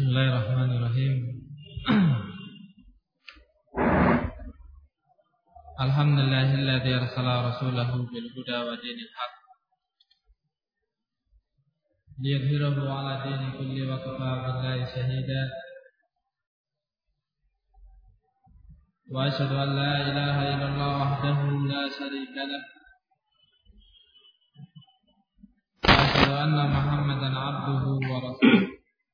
Bismillahirrahmanirrahim. Alhamdulillahilladzi arsala rasulahu bil huda wa dinil haq liyudhhirahu 'ala dini kulli wa kafa billahi shahida. Wa asyhadu an la ilaha illallah wahdahu la syarika lah. Wa asyhadu anna Muhammadan 'abduhu wa rasuluh.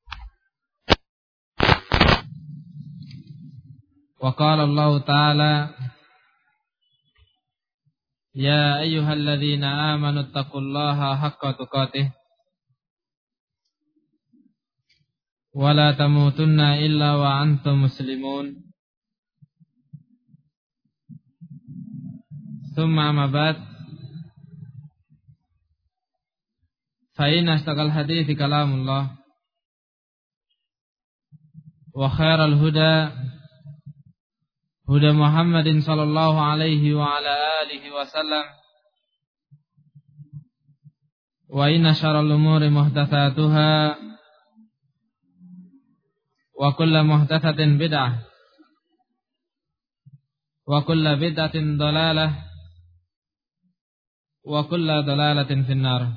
Wa qala Allah ta'ala ya ayyuhalladzina amanu taqullaha haqqa tuqatih wa la tamutunna illa wa antum muslimun. Tsumma amma ba'd, fa inna astaqal hadithi kalamullah wa khairal huda huda Muhammadin sallallahu alaihi wa ala alihi wa sallam, wa inna syarral umuri muhdatsatuha wa kullu muhdatsatin bid'ah wa kullu bid'atin dhalalah wa kullu dhalalatin finnar.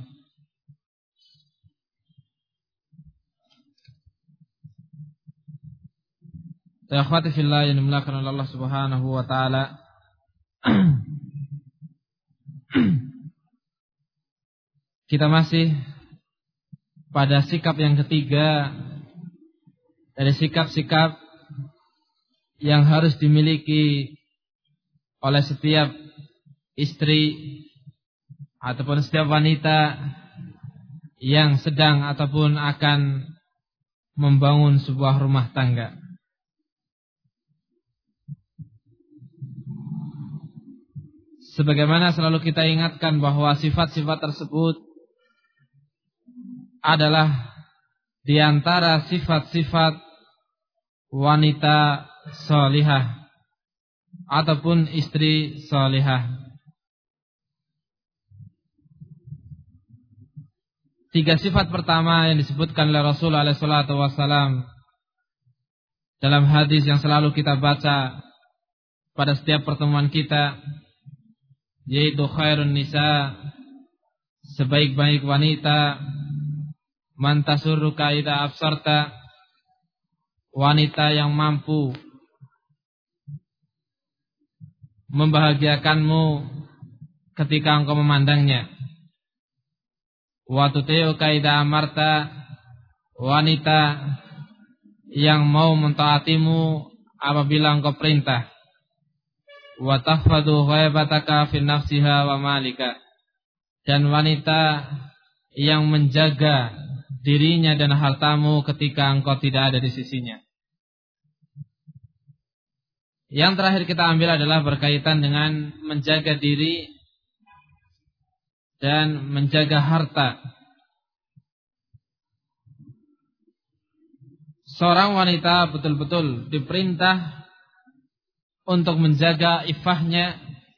Ya akhwati fillah yang dimuliakan oleh Allah Subhanahu wa taala. Kita masih pada sikap yang ketiga dari sikap-sikap yang harus dimiliki oleh setiap istri ataupun setiap wanita yang sedang ataupun akan membangun sebuah rumah tangga. Sebagaimana selalu kita ingatkan bahwa sifat-sifat tersebut adalah di antara sifat-sifat wanita salihah ataupun istri salihah. 3 sifat pertama yang disebutkan oleh Rasulullah SAW dalam hadis yang selalu kita baca pada setiap pertemuan kita, yaitu khairun nisa, sebaik-baik wanita, man tasurruka idza absarta, wanita yang mampu membahagiakanmu ketika engkau memandangnya. Wa tuti'uka idza amarta, wanita yang mau mentaatimu apabila engkau perintah. Wa tahfadhu ghaibataka fi nafsiha wa malika, dan wanita yang menjaga dirinya dan hartamu ketika engkau tidak ada di sisinya. Yang terakhir kita ambil adalah berkaitan dengan menjaga diri dan menjaga harta. Seorang wanita betul-betul diperintah untuk menjaga iffahnya,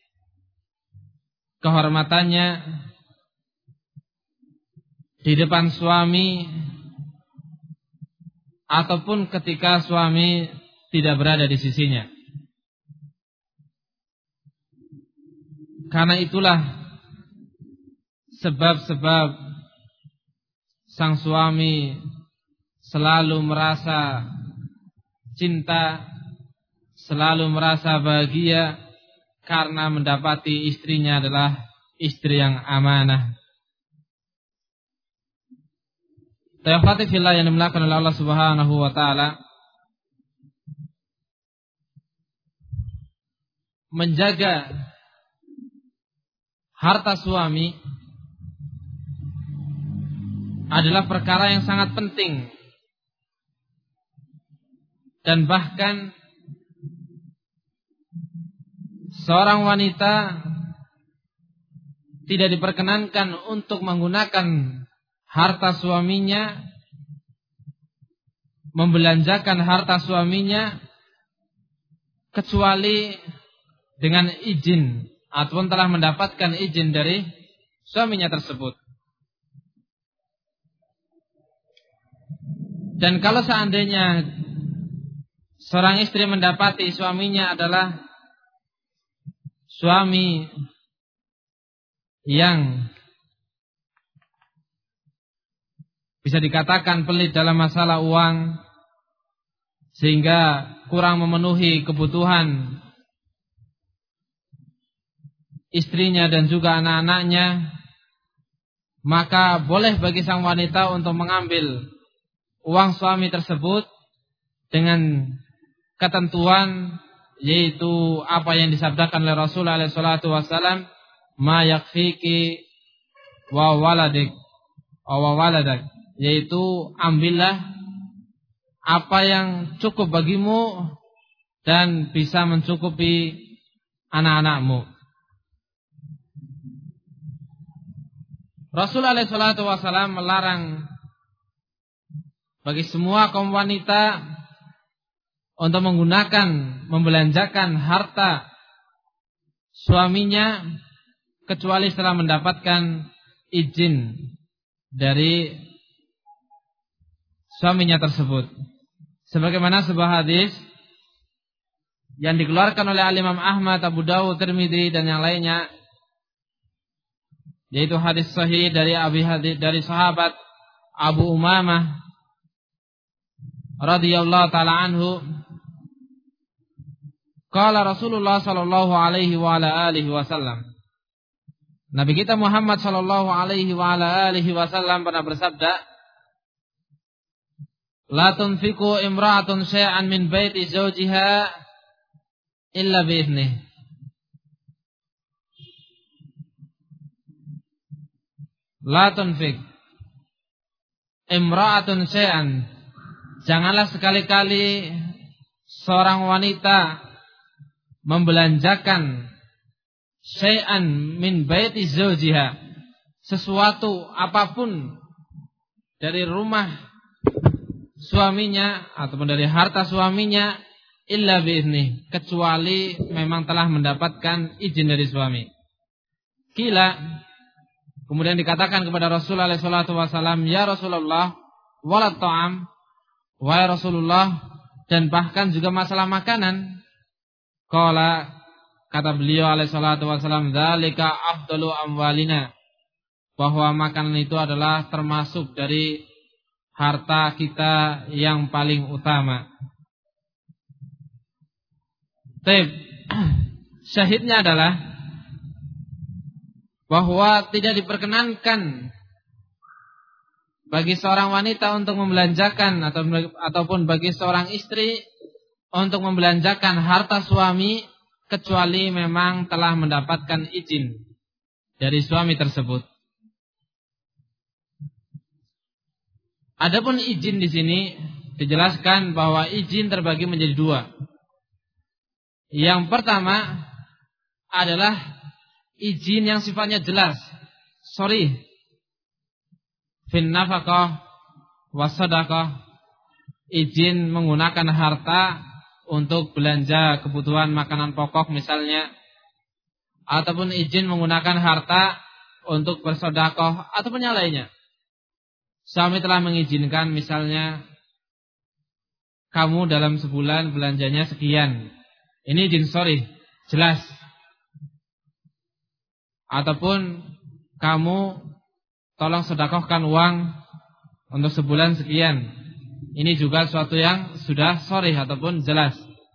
kehormatannya di depan suami ataupun ketika suami tidak berada di sisinya. Karena itulah sebab-sebab sang suami selalu merasa cinta, selalu merasa bahagia karena mendapati istrinya adalah istri yang amanah. Tafati fillah yang dimuliakan oleh Allah Subhanahu wa taala, menjaga harta suami adalah perkara yang sangat penting, dan bahkan seorang wanita tidak diperkenankan untuk menggunakan harta suaminya, membelanjakan harta suaminya, kecuali dengan izin ataupun telah mendapatkan izin dari suaminya tersebut. Dan kalau seandainya seorang istri mendapati suaminya adalah suami yang bisa dikatakan pelit dalam masalah uang, sehingga kurang memenuhi kebutuhan istrinya dan juga anak-anaknya, maka boleh bagi sang wanita untuk mengambil uang suami tersebut dengan ketentuan, yaitu apa yang disabdakan oleh Rasulullah SAW, ma yakfiki wa waladik wa waladak, yaitu ambillah apa yang cukup bagimu dan bisa mencukupi anak-anakmu. Rasulullah SAW melarang bagi semua kaum wanita untuk membelanjakan harta suaminya kecuali setelah mendapatkan izin dari suaminya tersebut. Sebagaimana sebuah hadis yang dikeluarkan oleh Imam Ahmad, Abu Dawud, Tirmidzi dan yang lainnya, yaitu hadis sahih dari sahabat Abu Umamah radhiyallahu taala anhu, qala Rasulullah sallallahu alaihi wa ala alihi wasallam, Nabi kita Muhammad sallallahu alaihi wa ala alihi wasallam pernah bersabda, la tunfiqu imra'atun syai'an min baiti zawjiha illa bi'idnih. La tunfiq imra'atun syai'an, janganlah sekali-kali seorang wanita membelanjakan syai'an min baiti zawjiha, sesuatu apapun dari rumah suaminya ataupun dari harta suaminya, illa bi'izni, kecuali memang telah mendapatkan izin dari suami. Kila, kemudian dikatakan kepada Rasulullah SAW, ya Rasulullah, walat ta'am, wahai Rasulullah, dan bahkan juga masalah makanan. Qala, kata beliau SAW, dzalika afdalu amwalina, bahwa makanan itu adalah termasuk dari harta kita yang paling utama. Syahidnya adalah bahwa tidak diperkenankan bagi seorang wanita untuk membelanjakan ataupun bagi seorang istri untuk membelanjakan harta suami kecuali memang telah mendapatkan izin dari suami tersebut. Adapun izin di sini dijelaskan bahwa izin terbagi menjadi dua. Yang pertama adalah izin yang sifatnya jelas, sharih, fin nafaqah was sadaqah, izin menggunakan harta untuk belanja kebutuhan makanan pokok misalnya, ataupun izin menggunakan harta untuk bersedekah ataupun yang lainnya. Suami telah mengizinkan misalnya kamu dalam sebulan belanjanya sekian, ini izin sharih, jelas. Ataupun kamu tolong sedekahkan uang untuk sebulan sekian, ini juga suatu yang sudah sharih ataupun jelas.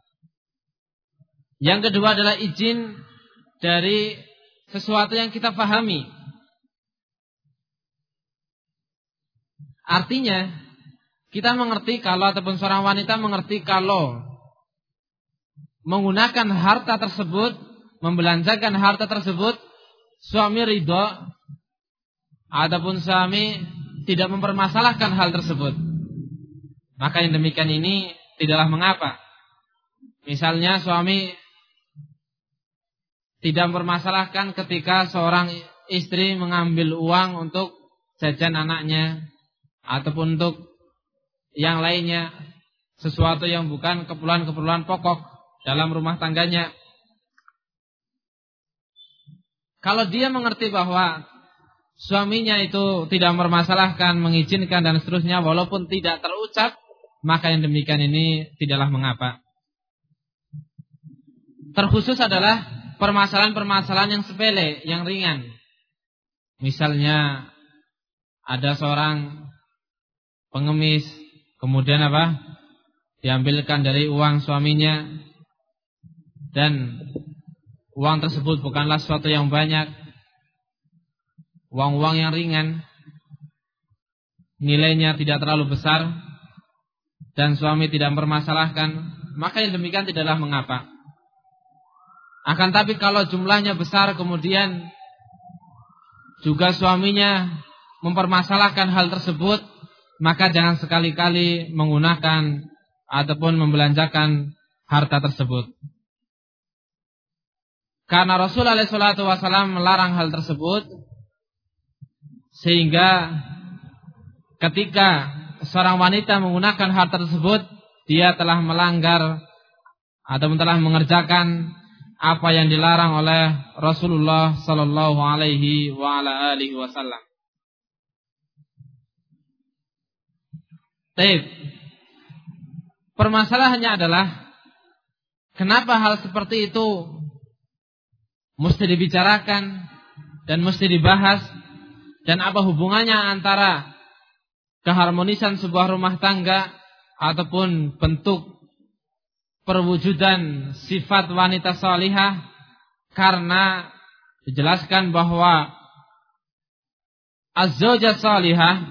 Yang kedua adalah izin dari sesuatu yang kita pahami. Artinya kita mengerti kalau, ataupun seorang wanita mengerti kalau menggunakan harta tersebut, membelanjakan harta tersebut, suami ridho ataupun suami tidak mempermasalahkan hal tersebut, maka yang demikian ini tidaklah mengapa. Misalnya suami tidak mempermasalahkan ketika seorang istri mengambil uang untuk jajan anaknya ataupun untuk yang lainnya, sesuatu yang bukan keperluan-keperluan pokok dalam rumah tangganya. Kalau dia mengerti bahwa suaminya itu tidak mempermasalahkan, mengizinkan dan seterusnya walaupun tidak terucap, maka yang demikian ini tidaklah mengapa. Terkhusus adalah permasalahan-permasalahan yang sepele, yang ringan. Misalnya ada seorang pengemis, kemudian diambilkan dari uang suaminya, dan uang tersebut bukanlah sesuatu yang banyak, uang-uang yang ringan, nilainya tidak terlalu besar, dan suami tidak mempermasalahkan, maka yang demikian tidaklah mengapa. Akan tapi kalau jumlahnya besar kemudian juga suaminya mempermasalahkan hal tersebut, maka jangan sekali-kali menggunakan ataupun membelanjakan harta tersebut. Karena Rasulullah SAW melarang hal tersebut, sehingga ketika seorang wanita menggunakan harta tersebut, dia telah melanggar atau telah mengerjakan apa yang dilarang oleh Rasulullah sallallahu alaihi wa ala alihi wasallam. Baik. Permasalahannya adalah kenapa hal seperti itu mesti dibicarakan dan mesti dibahas, dan apa hubungannya antara keharmonisan sebuah rumah tangga ataupun bentuk perwujudan sifat wanita salihah, karena dijelaskan bahwa az-zawjah salihah,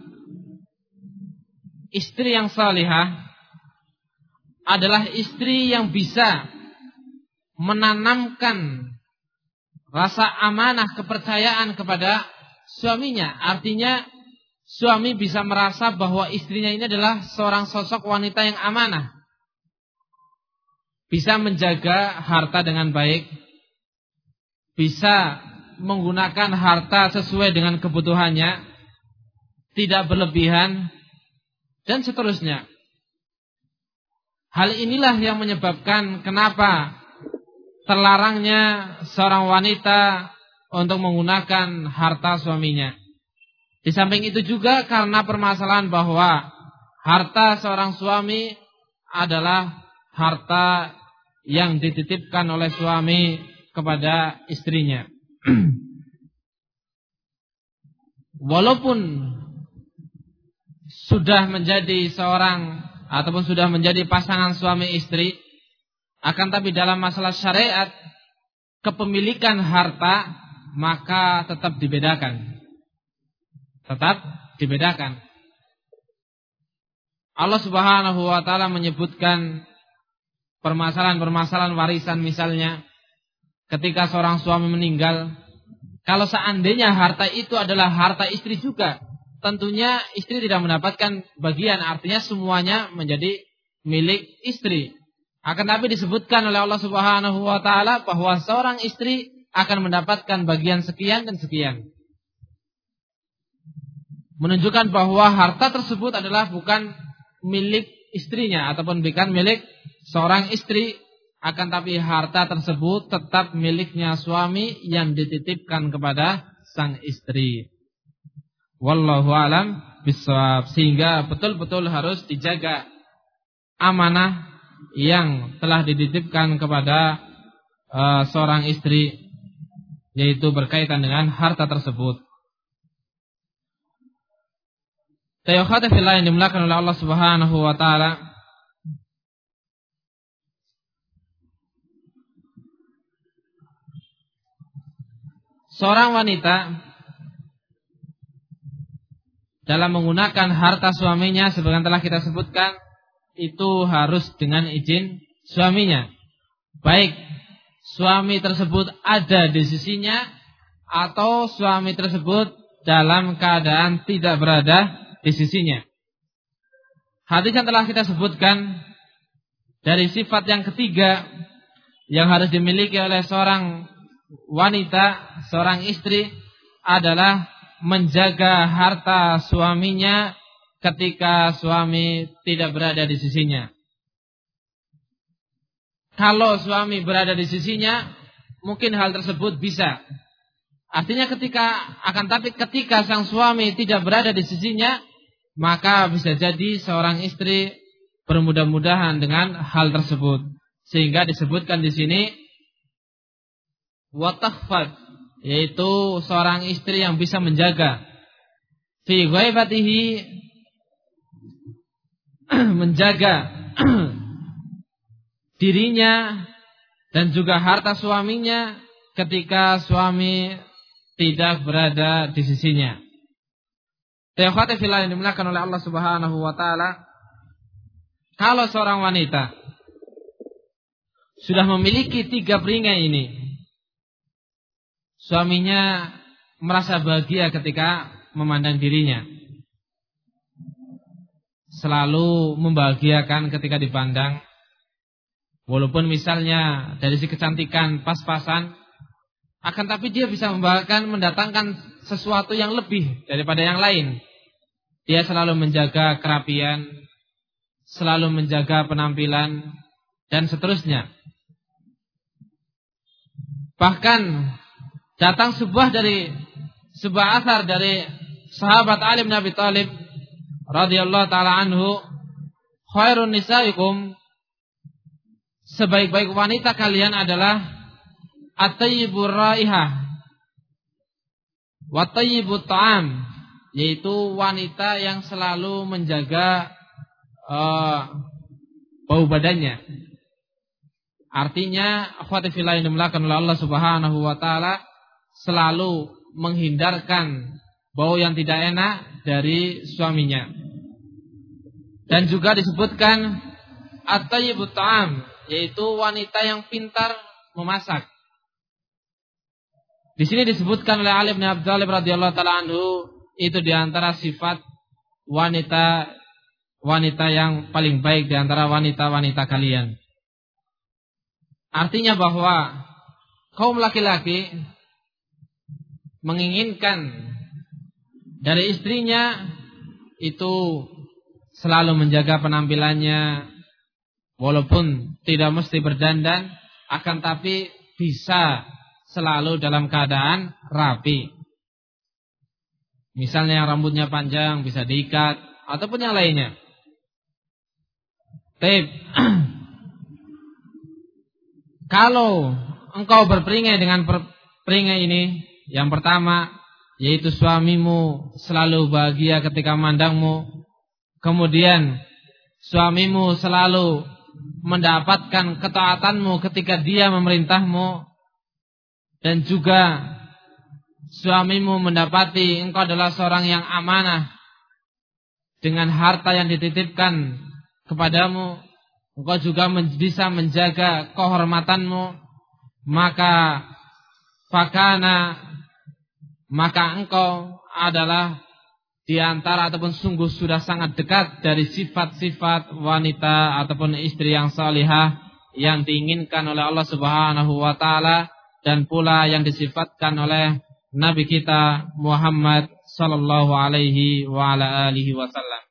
istri yang salihah, adalah istri yang bisa menanamkan rasa amanah, kepercayaan kepada suaminya. Artinya suami bisa merasa bahwa istrinya ini adalah seorang sosok wanita yang amanah, bisa menjaga harta dengan baik, bisa menggunakan harta sesuai dengan kebutuhannya, tidak berlebihan, dan seterusnya. Hal inilah yang menyebabkan kenapa terlarangnya seorang wanita untuk menggunakan harta suaminya. Di samping itu juga karena permasalahan bahwa harta seorang suami adalah harta yang dititipkan oleh suami kepada istrinya. Walaupun sudah menjadi seorang ataupun sudah menjadi pasangan suami istri, akan tapi dalam masalah syariat kepemilikan harta maka tetap dibedakan. Tetap dibedakan. Allah Subhanahu wa taala menyebutkan permasalahan-permasalahan warisan, misalnya ketika seorang suami meninggal, kalau seandainya harta itu adalah harta istri juga, tentunya istri tidak mendapatkan bagian, artinya semuanya menjadi milik istri. Akan tapi disebutkan oleh Allah Subhanahu wa taala bahwa seorang istri akan mendapatkan bagian sekian dan sekian, menunjukkan bahwa harta tersebut adalah bukan milik istrinya ataupun bukan milik seorang istri, akan tapi harta tersebut tetap miliknya suami yang dititipkan kepada sang istri. Wallahu alam bishawab. Sehingga betul-betul harus dijaga amanah yang telah dititipkan kepada seorang istri, yaitu berkaitan dengan harta tersebut. Tayyukhati fillah yang dimuliakan oleh Allah Subhanahu wa taala. Seorang wanita dalam menggunakan harta suaminya, sebagaimana telah kita sebutkan, itu harus dengan izin suaminya. Baik suami tersebut ada di sisinya atau suami tersebut dalam keadaan tidak berada di sisinya. Hadis yang telah kita sebutkan dari sifat yang ketiga yang harus dimiliki oleh seorang wanita, seorang istri, adalah menjaga harta suaminya ketika suami tidak berada di sisinya. Kalau suami berada di sisinya, mungkin hal tersebut bisa. Artinya ketika sang suami tidak berada di sisinya, maka bisa jadi seorang istri bermudah-mudahan dengan hal tersebut. Sehingga disebutkan di sini wa takhfad, yaitu seorang istri yang bisa menjaga fi ghaibatihi, menjaga dirinya dan juga harta suaminya ketika suami tidak berada di sisinya. Tekhwati fillah yang dimuliakan oleh Allah Subhanahu wa taala, kalau seorang wanita sudah memiliki 3 peringkai ini, suaminya merasa bahagia ketika memandang dirinya, selalu membahagiakan ketika dipandang. Walaupun misalnya dari segi kecantikan pas-pasan, akan tapi dia bisa mendatangkan sesuatu yang lebih daripada yang lain. Dia selalu menjaga kerapian, selalu menjaga penampilan, dan seterusnya. Bahkan datang sebuah asar dari sahabat Ali bin Abi Thalib radhiyallahu taala anhu, khairun nisaikum, sebaik-baik wanita kalian adalah at-tayyibur raihah wa tayyibut ta'am, yaitu wanita yang selalu menjaga bau badannya. Artinya akhwati fillah yang dimuliakan oleh Allah Subhanahu wa taala, selalu menghindarkan bau yang tidak enak dari suaminya. Dan juga disebutkan at-tayyibut ta'am, yaitu wanita yang pintar memasak. Di sini disebutkan oleh Ali bin Abi Thalib radhiyallahu taala anhu, itu diantara sifat wanita yang paling baik diantara wanita-wanita kalian. Artinya bahwa kaum laki-laki menginginkan dari istrinya itu selalu menjaga penampilannya, walaupun tidak mesti berdandan, akan tapi bisa selalu dalam keadaan rapi. Misalnya yang rambutnya panjang bisa diikat, ataupun yang lainnya. Kalau engkau berperingai dengan peringai ini, yang pertama yaitu suamimu selalu bahagia ketika memandangmu, kemudian suamimu selalu mendapatkan ketaatanmu ketika dia memerintahmu, dan juga suamimu mendapati engkau adalah seorang yang amanah dengan harta yang dititipkan kepadamu, engkau juga bisa menjaga kehormatanmu, maka engkau adalah di antara ataupun sungguh sudah sangat dekat dari sifat-sifat wanita ataupun istri yang salihah yang diinginkan oleh Allah Subhanahu wa taala, dan pula yang disifatkan oleh Nabi kita Muhammad sallallahu alaihi wa ala alihi wasallam.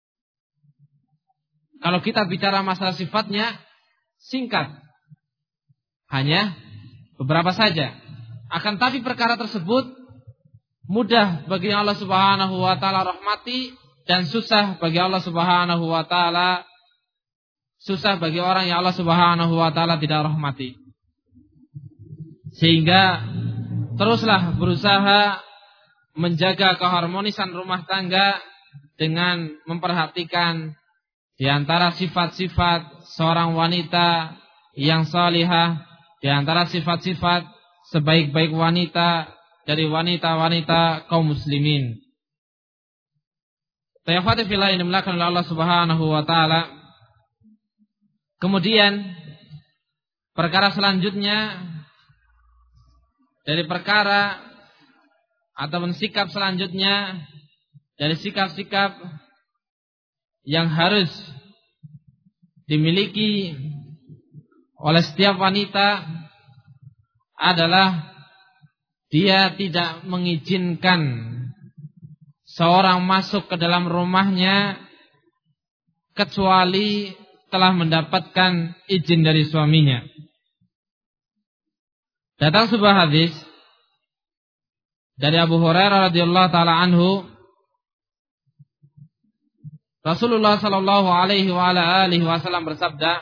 Kalau kita bicara masalah sifatnya singkat, hanya beberapa saja. Akan tapi perkara tersebut mudah bagi Allah Subhanahu wa taala rahmati, dan susah bagi Allah Subhanahu wa taala, susah bagi orang yang Allah Subhanahu wa taala tidak rahmati. Sehingga teruslah berusaha menjaga keharmonisan rumah tangga dengan memperhatikan di antara sifat-sifat seorang wanita yang salihah, di antara sifat-sifat sebaik-baik wanita dari wanita-wanita kaum muslimin. Tayyafati fillah yang dimuliakan oleh Allah Subhanahu wa taala. Kemudian perkara selanjutnya dari perkara ataupun sikap selanjutnya dari sikap-sikap yang harus dimiliki oleh setiap wanita adalah dia tidak mengizinkan seorang masuk ke dalam rumahnya kecuali telah mendapatkan izin dari suaminya. Datang sebuah hadis Dari Abu Hurairah radhiyallahu taala anhu, Rasulullah sallallahu alaihi wa ala alihi wasallam bersabda,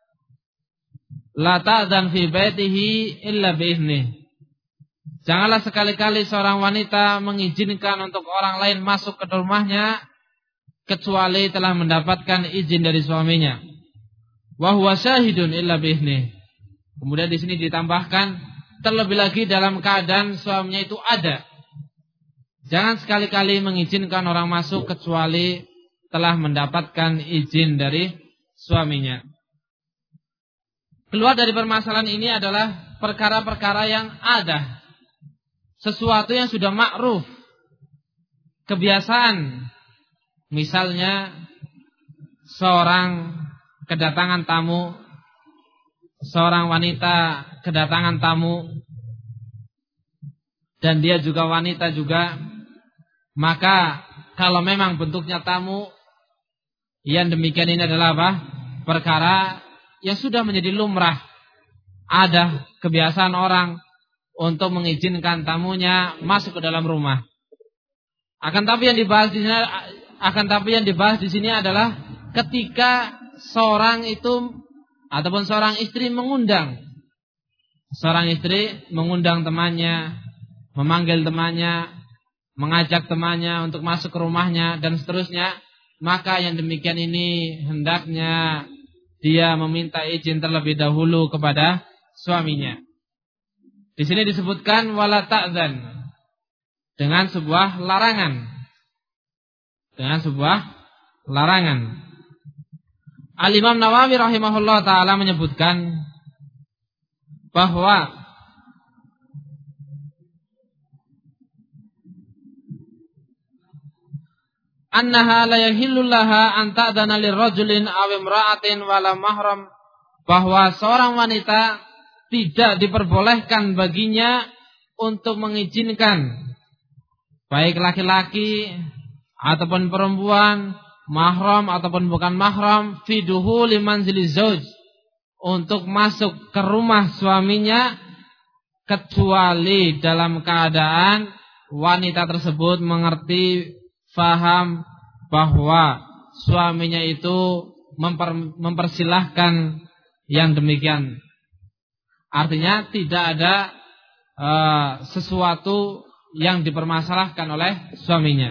"La ta'dzan fi baitihi illa bi'iznih." Janganlah sekali-kali seorang wanita mengizinkan untuk orang lain masuk ke rumahnya kecuali telah mendapatkan izin dari suaminya. Wa huwa syahidun illa bi'iznih. Kemudian di sini ditambahkan terlebih lagi dalam keadaan suaminya itu ada. Jangan sekali-kali mengizinkan orang masuk kecuali telah mendapatkan izin dari suaminya. Keluar dari permasalahan ini adalah perkara-perkara yang ada, sesuatu yang sudah ma'ruf, kebiasaan. Misalnya seorang kedatangan tamu, seorang wanita kedatangan tamu, dan dia juga wanita juga, maka kalau memang bentuknya tamu, yang demikian ini adalah apa? Perkara yang sudah menjadi lumrah. Ada kebiasaan orang untuk mengizinkan tamunya masuk ke dalam rumah. Akan tapi yang dibahas di sini adalah ketika seorang itu ataupun seorang istri mengundang. Seorang istri mengundang temannya, memanggil temannya, mengajak temannya untuk masuk ke rumahnya dan seterusnya. Maka yang demikian ini hendaknya dia meminta izin terlebih dahulu kepada suaminya. Di sini disebutkan wala ta'dzan, dengan sebuah larangan. Dengan sebuah larangan. Al-Imam Nawawi rahimahullah ta'ala menyebutkan bahwa annaha la yahillu laha an ta'dana lirrajulin aw imra'atin wala mahram, bahwa seorang wanita tidak diperbolehkan baginya untuk mengizinkan baik laki-laki ataupun perempuan, mahram ataupun bukan mahram, fi duhuli manzili zauj, untuk masuk ke rumah suaminya kecuali dalam keadaan wanita tersebut mengerti, faham bahwa suaminya itu mempersilahkan yang demikian. Artinya tidak ada sesuatu yang dipermasalahkan oleh suaminya.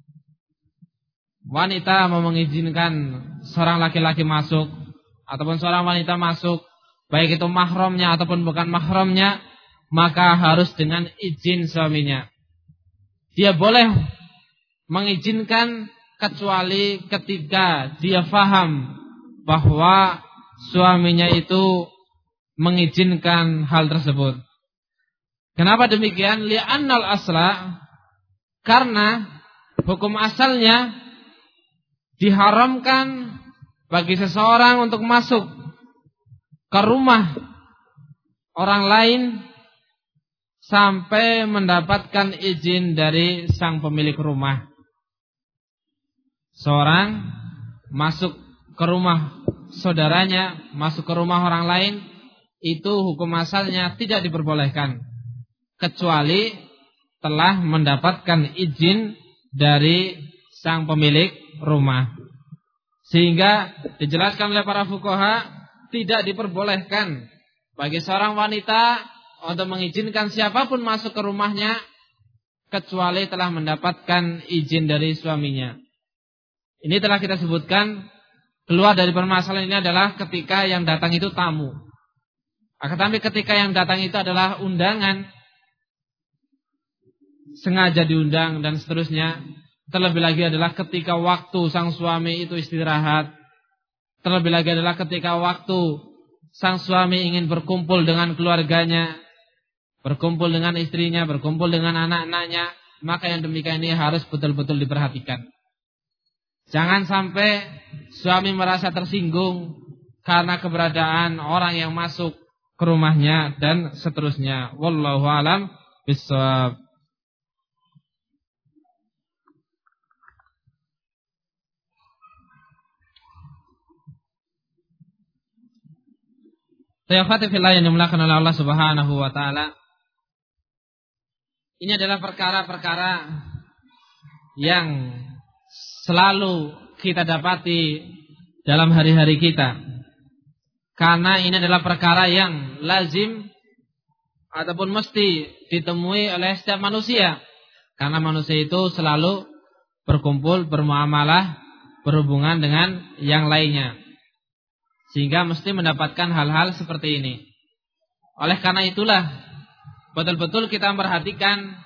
Wanita mau mengizinkan seorang laki-laki masuk ataupun seorang wanita masuk, baik itu mahramnya ataupun bukan mahramnya, maka harus dengan izin suaminya. Dia boleh mengizinkan kecuali ketika dia faham bahwa suaminya itu mengizinkan hal tersebut. Kenapa demikian? Li'annal asla, karena hukum asalnya diharamkan bagi seseorang untuk masuk ke rumah orang lain sampai mendapatkan izin dari sang pemilik rumah. Seorang masuk ke rumah saudaranya, masuk ke rumah orang lain, itu hukum asalnya tidak diperbolehkan kecuali telah mendapatkan izin dari sang pemilik rumah. Sehingga dijelaskan oleh para fuqaha, tidak diperbolehkan bagi seorang wanita untuk mengizinkan siapapun masuk ke rumahnya kecuali telah mendapatkan izin dari suaminya. Ini telah kita sebutkan, keluar dari permasalahan ini adalah ketika yang datang itu tamu. Akan tapi ketika yang datang itu adalah undangan, sengaja diundang dan seterusnya. Terlebih lagi adalah ketika waktu sang suami itu istirahat. Terlebih lagi adalah ketika waktu sang suami ingin berkumpul dengan keluarganya, berkumpul dengan istrinya, berkumpul dengan anak-anaknya, maka yang demikian ini harus betul-betul diperhatikan. Jangan sampai suami merasa tersinggung karena keberadaan orang yang masuk ke rumahnya dan seterusnya. Wallahu a'lam bishawab. Sayyafati fillah yang dimulakan oleh Allah Subhanahu wa taala. Ini adalah perkara-perkara yang selalu kita dapati dalam hari-hari kita. Karena ini adalah perkara yang lazim ataupun mesti ditemui oleh setiap manusia. Karena manusia itu selalu berkumpul, bermuamalah, berhubungan dengan yang lainnya. Sehingga mesti mendapatkan hal-hal seperti ini. Oleh karena itulah betul-betul kita memperhatikan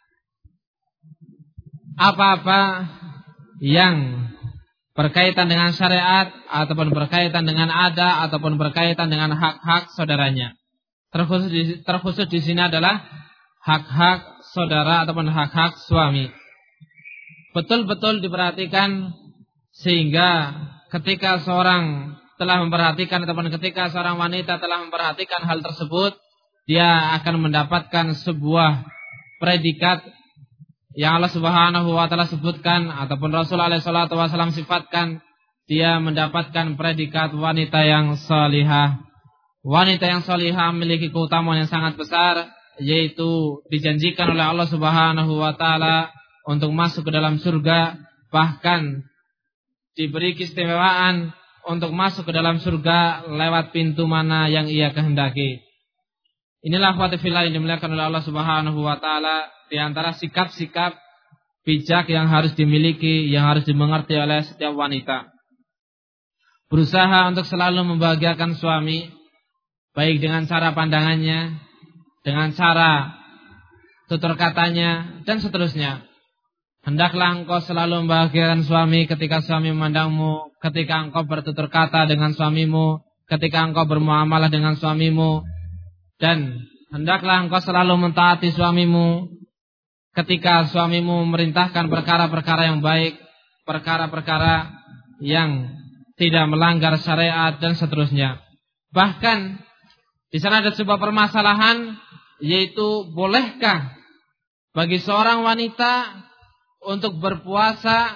apa-apa yang berkaitan dengan syariat ataupun berkaitan dengan adat ataupun berkaitan dengan hak-hak saudaranya. Terkhusus di sini adalah hak-hak saudara ataupun hak-hak suami. Betul-betul diperhatikan sehingga ketika seorang telah memperhatikan ataupun ketika seorang wanita telah memperhatikan hal tersebut, dia akan mendapatkan sebuah predikat yang Allah Subhanahu wa taala sebutkan ataupun Rasul alaihi salatu wasallam sifatkan. Dia mendapatkan predikat wanita yang salihah. Wanita yang salihah memiliki keutamaan yang sangat besar, yaitu dijanjikan oleh Allah Subhanahu wa taala untuk masuk ke dalam surga, bahkan diberi keistimewaan untuk masuk ke dalam surga lewat pintu mana yang ia kehendaki. Inilah akhwati fillah yang dimuliakan oleh Allah Subhanahu wa taala, di antara sikap-sikap bijak yang harus dimiliki, yang harus dimengerti oleh setiap wanita. Berusaha untuk selalu membahagiakan suami, baik dengan cara pandangannya, dengan cara tutur katanya, dan seterusnya. Hendaklah engkau selalu membahagiakan suami ketika suami memandangmu, ketika engkau bertutur kata dengan suamimu, ketika engkau bermuamalah dengan suamimu, dan hendaklah engkau selalu mentaati suamimu ketika suamimu memerintahkan perkara-perkara yang baik, perkara-perkara yang tidak melanggar syariat dan seterusnya. Bahkan di sana ada sebuah permasalahan, yaitu bolehkah bagi seorang wanita untuk berpuasa,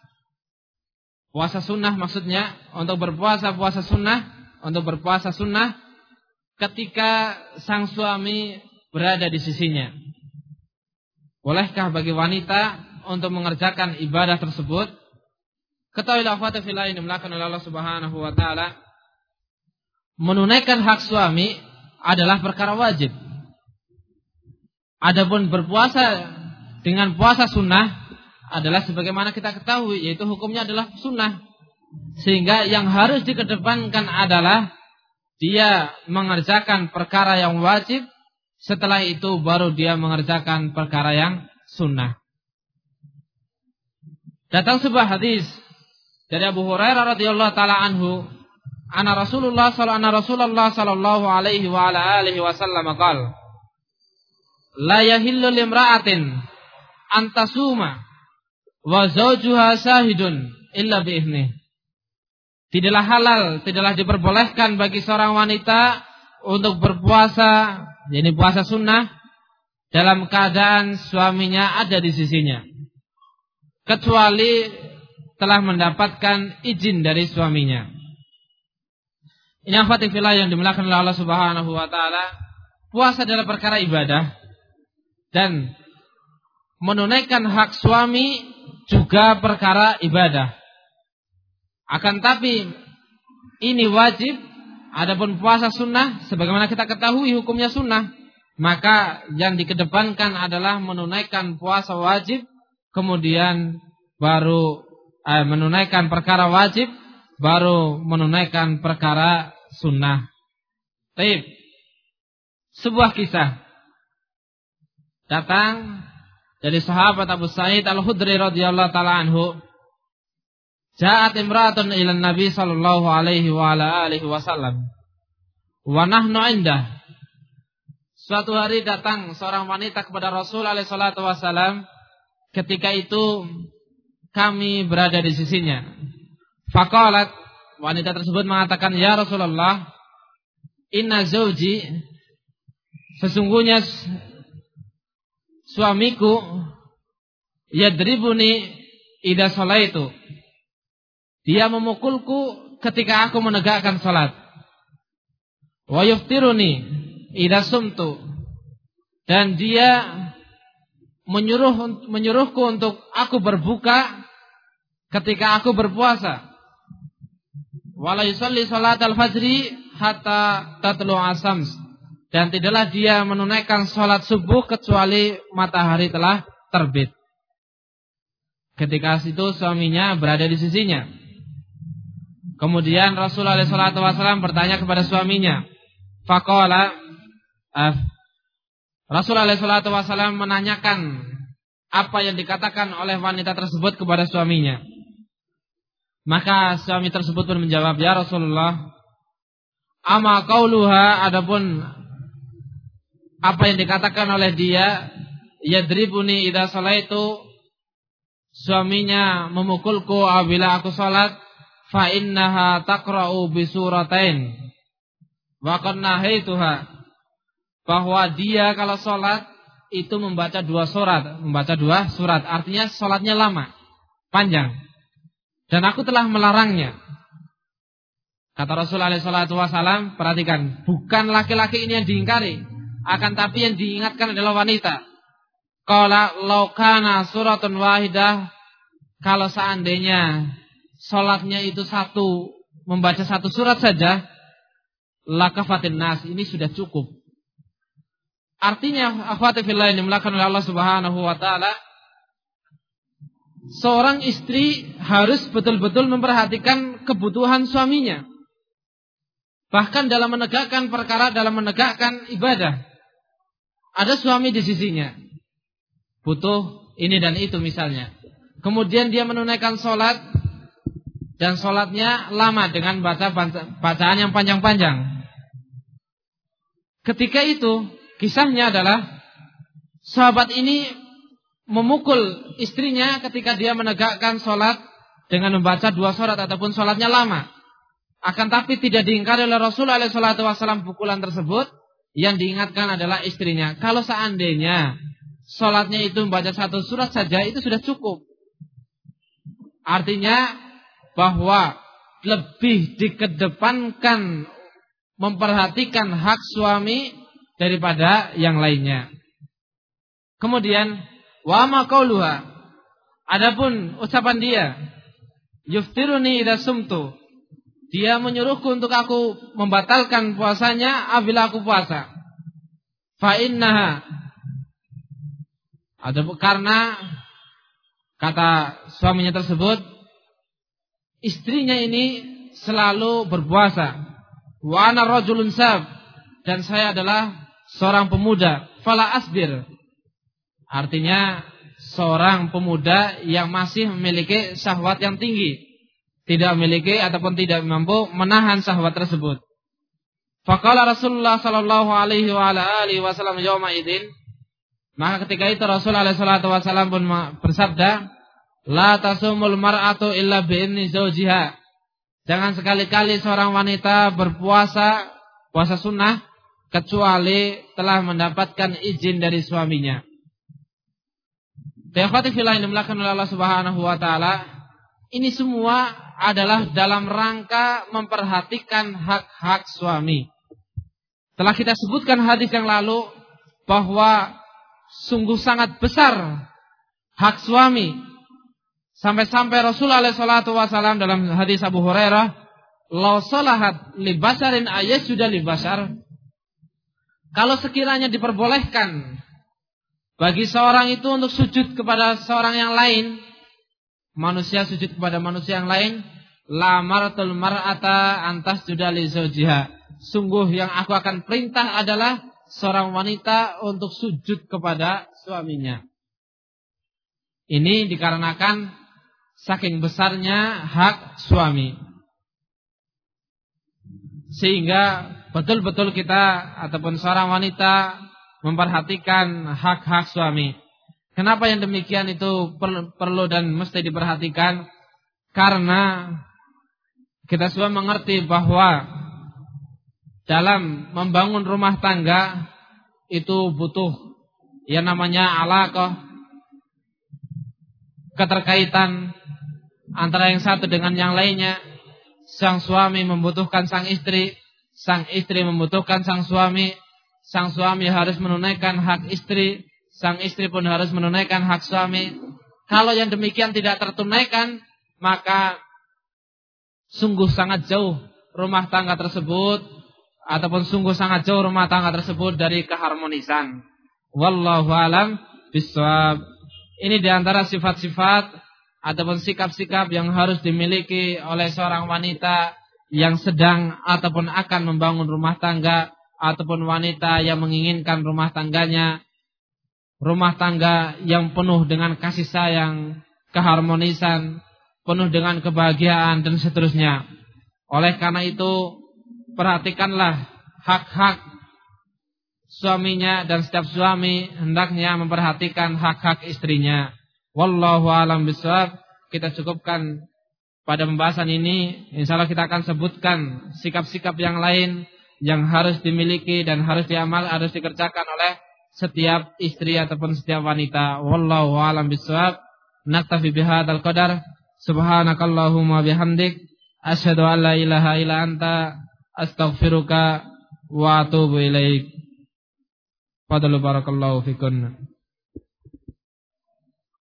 puasa sunnah maksudnya, untuk berpuasa puasa sunnah ketika sang suami berada di sisinya. Bolehkah bagi wanita untuk mengerjakan ibadah tersebut? Ketahuilah akhwati fillah yang dimuliakan oleh Allah Subhanahu wa taala, menunaikan hak suami adalah perkara wajib. Adapun berpuasa dengan puasa sunnah adalah sebagaimana kita ketahui, yaitu hukumnya adalah sunnah. Sehingga yang harus dikedepankan adalah dia mengerjakan perkara yang wajib, setelah itu baru dia mengerjakan perkara yang sunnah. Datang sebuah hadis dari Abu Hurairah radhiyallahu taala anhu, anna Rasulullah sallallahu alaihi wa ala alihi wasallam qala, la yahillu limra'atin an tasuma wa zawjuha shahidun illa bi idhnih. Tidaklah halal, tidaklah diperbolehkan bagi seorang wanita untuk berpuasa, yakni puasa sunnah, dalam keadaan suaminya ada di sisinya, kecuali telah mendapatkan izin dari suaminya. Ini akhwati fillah yang dimuliakan oleh Allah Subhanahu wa taala. Puasa adalah perkara ibadah, dan menunaikan hak suami juga perkara ibadah. Akan tapi ini wajib. Adapun puasa sunnah, sebagaimana kita ketahui hukumnya sunnah, maka yang dikedepankan adalah menunaikan puasa wajib, kemudian baru menunaikan perkara wajib, baru menunaikan perkara sunnah. Baik. Sebuah kisah datang dari sahabat Abu Sa'id Al-Khudri radhiyallahu taala anhu. Ja'at imra'atun ila Nabi sallallahu alaihi wa ala alihi wasallam wa nahnu indah. Suatu hari datang seorang wanita kepada Rasul alaihi salatu wasallam, ketika itu kami berada di sisinya. Faqalat, wanita tersebut mengatakan, ya Rasulullah, inna zawji, sesungguhnya suamiku, yadribuni idza sholaitu, dia memukulku ketika aku menegakkan salat. Wa yuftiruni idza sumtu, dan dia menyuruhku untuk aku berbuka ketika aku berpuasa. Wala yusalli salatal fajri hatta tatlu'a syams. Dan tidaklah dia menunaikan salat subuh kecuali matahari telah terbit. Ketika itu suaminya berada di sisinya. Kemudian Rasulullah SAW bertanya kepada suaminya. Faqala, Rasulullah SAW menanyakan apa yang dikatakan oleh wanita tersebut kepada suaminya. Maka suami tersebut pun menjawab, ya Rasulullah, ama qauluha, adapun apa yang dikatakan oleh dia, yadribuni idza salaitu, suaminya memukulku apabila aku salat, fa innaha taqra'u bi suratain wa qad nahaituha, bahwa dia kalau salat itu membaca dua surat, artinya salatnya lama, panjang, dan aku telah melarangnya. Kata Rasulullah SAW, perhatikan, bukan laki-laki ini yang diingkari, akan tapi yang diingatkan adalah wanita. Qala law kana suratun wahidah, kalau seandainya salatnya itu membaca satu surat saja, lakafatin nas, ini sudah cukup. Artinya, akhwati fillah yang dimulakan oleh Allah Subhanahu wa taala, seorang istri harus betul-betul memperhatikan kebutuhan suaminya. Bahkan dalam menegakkan perkara, dalam menegakkan ibadah. Ada suami di sisinya, butuh ini dan itu misalnya. Kemudian dia menunaikan sholat, dan sholatnya lama dengan bacaan yang panjang-panjang. Ketika itu, kisahnya adalah sahabat ini memukul istrinya ketika dia menegakkan sholat dengan membaca dua surat ataupun sholatnya lama. Akan tapi tidak diingkari oleh Rasulullah SAW pukulan tersebut. Yang diingatkan adalah istrinya. Kalau seandainya sholatnya itu membaca satu surat saja, itu sudah cukup. Artinya bahwa lebih dikedepankan memperhatikan hak suami daripada yang lainnya. Kemudian wa ma qauluha, adapun ucapan dia, yuftiruni idza sumtu, dia menyuruhku untuk aku membatalkan puasanya apabila aku puasa. Fa innaha, karena kata suaminya tersebut, istrinya ini selalu berpuasa. Wa ana rajulun sab, dan saya adalah seorang pemuda. Fala asbir, artinya seorang pemuda yang masih memiliki syahwat yang tinggi, tidak memiliki ataupun tidak mampu menahan syahwat tersebut. Faqala Rasulullah sallallahu alaihi wa ala alihi wasallam yauma idzin, maka ketika itu Rasulullah sallallahu alaihi wasallam pun bersabda, la tasumul mar'atu illa bi idzni zawjiha, jangan sekali-kali seorang wanita berpuasa puasa sunnah kecuali telah mendapatkan izin dari suaminya. Ikhwati fillah yang dimuliakan oleh Allah Subhanahu wa taala, ini semua adalah dalam rangka memperhatikan hak-hak suami. Telah kita sebutkan hadis yang lalu bahwa sungguh sangat besar hak suami. Sampai-sampai Rasulullah SAW dalam hadis Abu Hurairah, "Law salahat li basarin ayasjuda li basar." Kalau sekiranya diperbolehkan bagi seorang itu untuk sujud kepada seorang yang lain, manusia sujud kepada manusia yang lain, la martul mar'ata antas juda li zawjiha, sungguh yang aku akan perintah adalah seorang wanita untuk sujud kepada suaminya. Ini dikarenakan saking besarnya hak suami, sehingga betul-betul kita ataupun seorang wanita memperhatikan hak-hak suami. Kenapa yang demikian itu perlu dan mesti diperhatikan? Karena kita semua mengerti bahwa dalam membangun rumah tangga itu butuh yang namanya alaqah, keterkaitan antara yang satu dengan yang lainnya. Sang suami membutuhkan sang istri membutuhkan sang suami harus menunaikan hak istri, sang istri pun harus menunaikan hak suami. Kalau yang demikian tidak tertunaikan, maka sungguh sangat jauh rumah tangga tersebut, ataupun sungguh sangat jauh rumah tangga tersebut dari keharmonisan. Wallahu alam bishawab. Ini diantara sifat-sifat ataupun sikap-sikap yang harus dimiliki oleh seorang wanita yang sedang ataupun akan membangun rumah tangga, ataupun wanita yang menginginkan rumah tangganya rumah tangga yang penuh dengan kasih sayang, keharmonisan, penuh dengan kebahagiaan dan seterusnya. Oleh karena itu, perhatikanlah hak-hak suaminya, dan setiap suami hendaknya memperhatikan hak-hak istrinya. Wallahu a'lam bishawab. Kita cukupkan pada pembahasan ini. Insyaallah kita akan sebutkan sikap-sikap yang lain yang harus dimiliki dan harus dikerjakan oleh setiap istri ataupun setiap wanita. Wallahu a'lam bishawab. Naktafi bihadzal qadar. Subhanakallahumma bihamdik asyhadu an la ilaha illa anta astaghfiruka wa atubu ilaik. Fadlu barakallahu fikun.